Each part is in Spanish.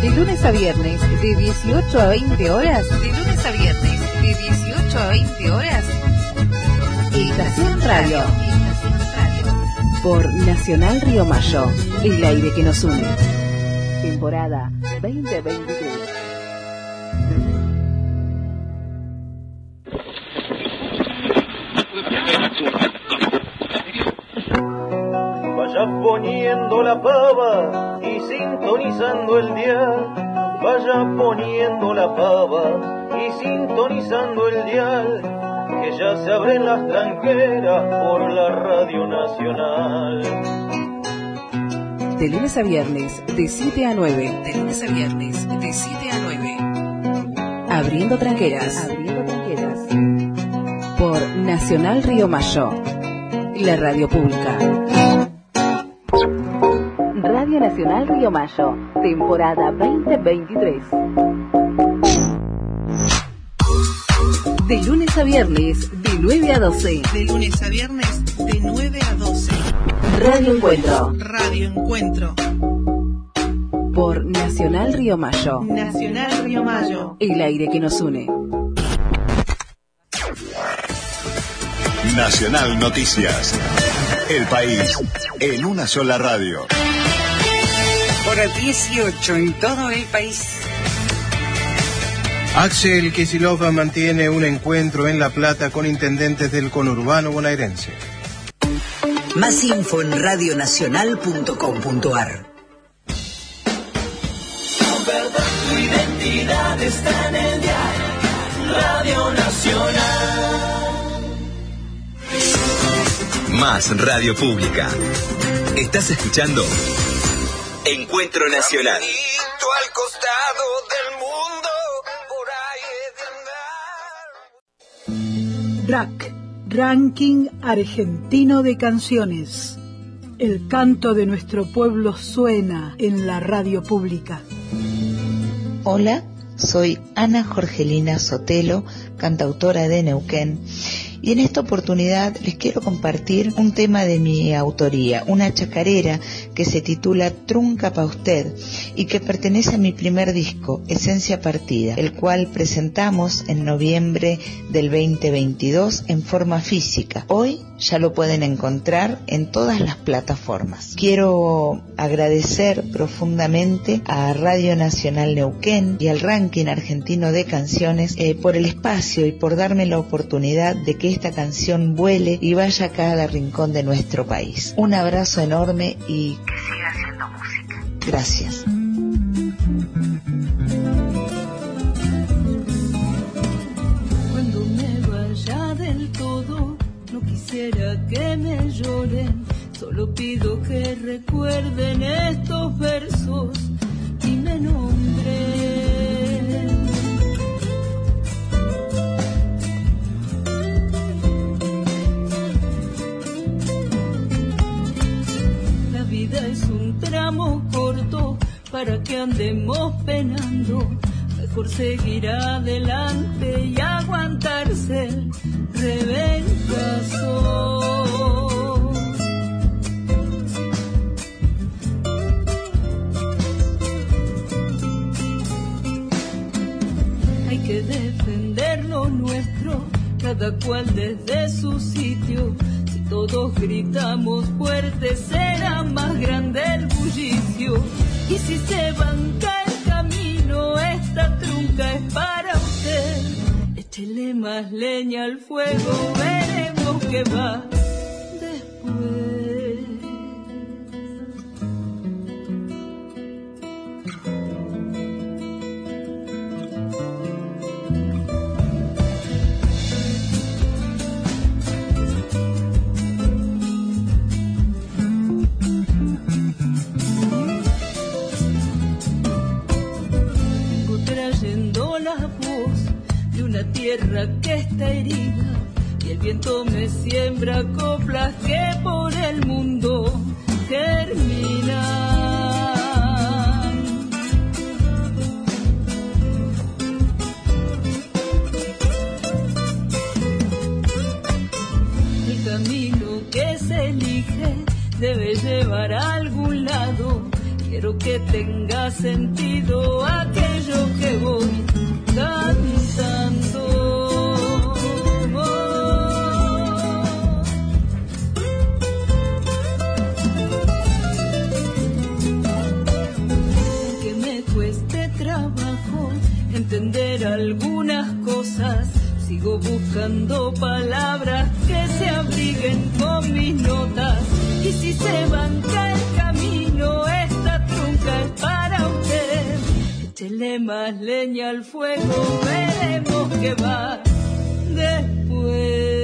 De lunes a viernes, de 18 a 20 horas. De lunes a viernes, de 18 a 20 horas. Estación Radio. Por Nacional Río Mayo, el aire que nos une. Temporada 2023. Vaya poniendo la pava y sintonizando el dial. Vaya poniendo la pava y sintonizando el dial. Que ya se abren las tranqueras por la Radio Nacional. De lunes a viernes, de 7 a 9. De lunes a viernes, de 7 a 9. Abriendo tranqueras. Abriendo tranqueras. Por Nacional Río Mayo, la radio pública. Radio Nacional Río Mayo, temporada 2023. De lunes a viernes, de 9 a 12. De lunes a viernes, de 9 a 12. Radio Encuentro. Radio Encuentro. Por Nacional Río Mayo. Nacional Río Mayo. El aire que nos une. Nacional Noticias. El país en una sola radio. Hora 18 en todo el país. Axel Kicillof mantiene un encuentro en La Plata con intendentes del conurbano bonaerense. Más info en radionacional.com.ar. Verdad, tu identidad está en el diario Radio Nacional. Más radio pública. Estás escuchando Encuentro Nacional. Al costado del mundo, por ahí de andar. RAC, Ranking Argentino de Canciones. El canto de nuestro pueblo suena en la radio pública. Hola, soy Ana Jorgelina Sotelo, cantautora de Neuquén. Y en esta oportunidad les quiero compartir un tema de mi autoría, una chacarera que se titula Trunca pa' usted y que pertenece a mi primer disco, Esencia Partida, el cual presentamos en noviembre del 2022 en forma física. Hoy ya lo pueden encontrar en todas las plataformas. Quiero agradecer profundamente a Radio Nacional Neuquén y al Ranking Argentino de Canciones por el espacio y por darme la oportunidad de que esta canción vuele y vaya a cada rincón de nuestro país. Un abrazo enorme y que siga haciendo música. Gracias. Cuando me vaya del todo, no quisiera que me lloren, solo pido que recuerden estos versos y me nombren. La vida es un tramo corto para que andemos penando. Mejor seguir adelante y aguantarse el rebencazo. Hay que defender lo nuestro, cada cual desde su sitio. Si todos gritamos fuerte, será más grande el bullicio. Y si se banca el camino, esta trunca es para usted. Échele más leña al fuego, veremos qué va después. Tierra que está herida y el viento me siembra coplas que por el mundo germinan. El camino que se elige debe llevar a algún lado quiero que tenga sentido aquello que voy cantando. Que me cueste trabajo entender algunas cosas, sigo buscando palabras que se abriguen con mis notas. Y si se banca el camino, esta trunca es para usted. Échele más leña al fuego, veremos qué va después.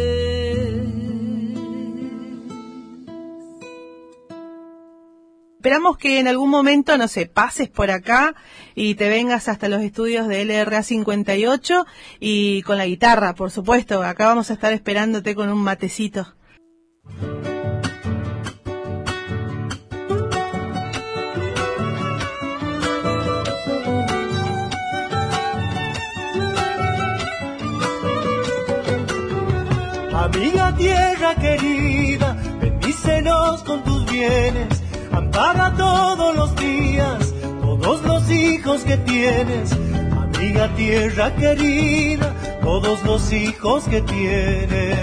Esperamos que en algún momento, no sé, pases por acá y te vengas hasta los estudios de LRA 58 y con la guitarra, por supuesto. Acá vamos a estar esperándote con un matecito. Amiga tierra querida, bendícenos con tus bienes, ampara todos los días, todos los hijos que tienes. Amiga tierra querida, todos los hijos que tienes.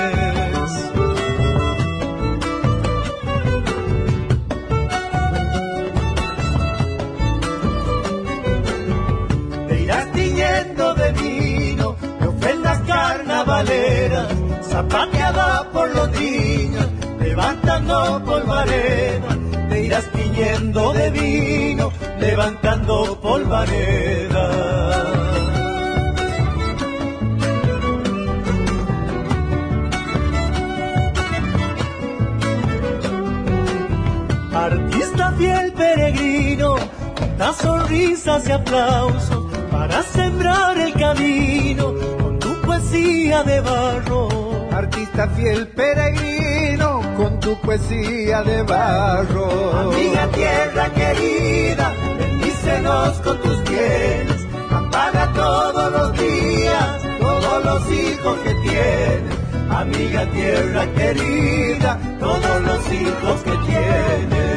Te irás tiñendo de vino, de ofrendas carnavaleras, zapateada por los niños, levantando polvareda. Te irás tiñendo de vino, levantando polvareda. Artista fiel peregrino, da sonrisas y aplausos para sembrar el camino con tu poesía de barro. Artista fiel peregrino, con tu poesía de barro. Amiga tierra querida, bendícenos con tus bienes, ampara todos los días, todos los hijos que tienes. Amiga tierra querida, todos los hijos que tienes.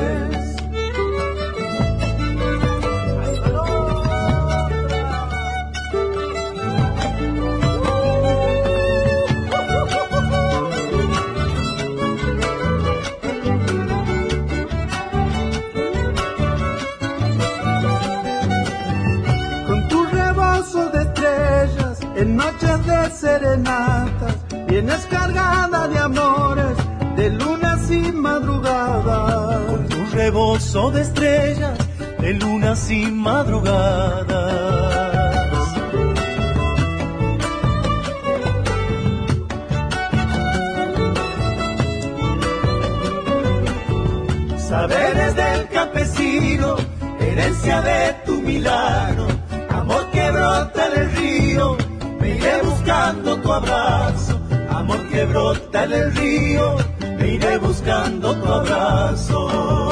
En noches de serenatas, vienes cargada de amores, de lunas y madrugadas. Con tu rebozo de estrellas, de lunas y madrugadas. Saberes del campesino, herencia de tu milagro, amor que brota en el río. Me iré buscando tu abrazo, amor que brota en el río. Me iré buscando tu abrazo.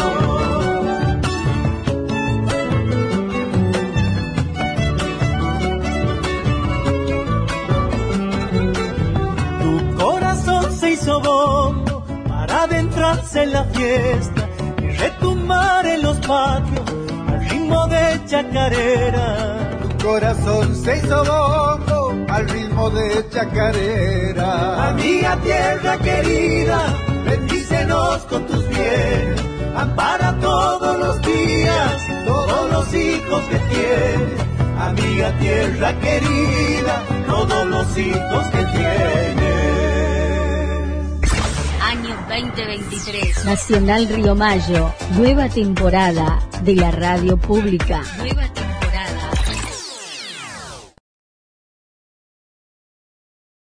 Tu corazón se hizo bombo para adentrarse en la fiesta y retumbar en los patios al ritmo de chacarera. Corazón se hizo bombo al ritmo de chacarera. Amiga tierra querida, bendícenos con tus bienes, ampara todos los días, todos los hijos que tienes. Amiga tierra querida, todos los hijos que tienes. Año 2023. Nacional Río Mayo, nueva temporada de la radio pública. Nueva